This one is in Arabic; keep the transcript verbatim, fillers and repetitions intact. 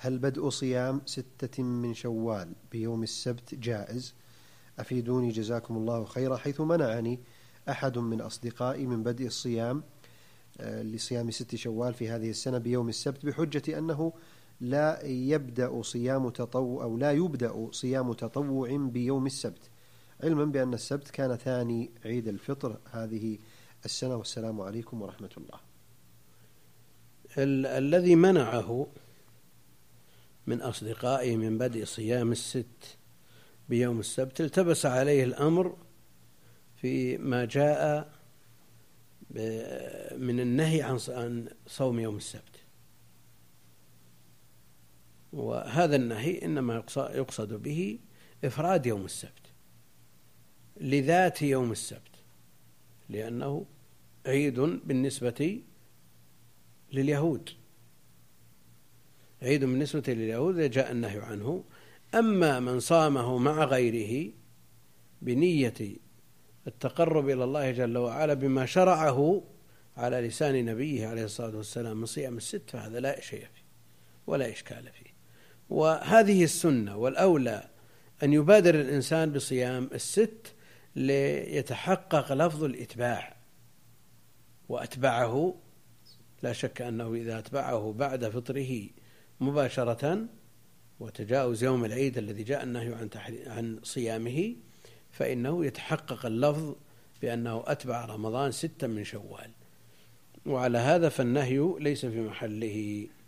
هل بدء صيام ستة من شوال بيوم السبت جائز؟ أفيدوني جزاكم الله خيرا، حيث منعني أحد من أصدقائي من بدء الصيام لصيام ست شوال في هذه السنة بيوم السبت بحجة أنه لا يبدأ صيام تطوع أو لا يبدأ صيام تطوع بيوم السبت، علما بأن السبت كان ثاني عيد الفطر هذه السنة. والسلام عليكم ورحمة الله. ال- الذي منعه من أصدقائه من بدء صيام الست بيوم السبت التبس عليه الأمر فيما جاء من النهي عن صوم يوم السبت، وهذا النهي إنما يقصد به إفراد يوم السبت لذات يوم السبت، لأنه عيد بالنسبة لليهود، عيد بالنسبة لليهود جاء النهي عنه. أما من صامه مع غيره بنية التقرب إلى الله جل وعلا بما شرعه على لسان نبيه عليه الصلاة والسلام من صيام الست فهذا لا شيء فيه ولا إشكال فيه. وهذه السنة، والأولى أن يبادر الإنسان بصيام الست ليتحقق لفظ الإتباع، وأتبعه لا شك أنه إذا أتبعه بعد فطره مباشرة وتجاوز يوم العيد الذي جاء النهي عن, عن صيامه فإنه يتحقق اللفظ بأنه أتبع رمضان ستا من شوال، وعلى هذا فالنهي ليس في محله.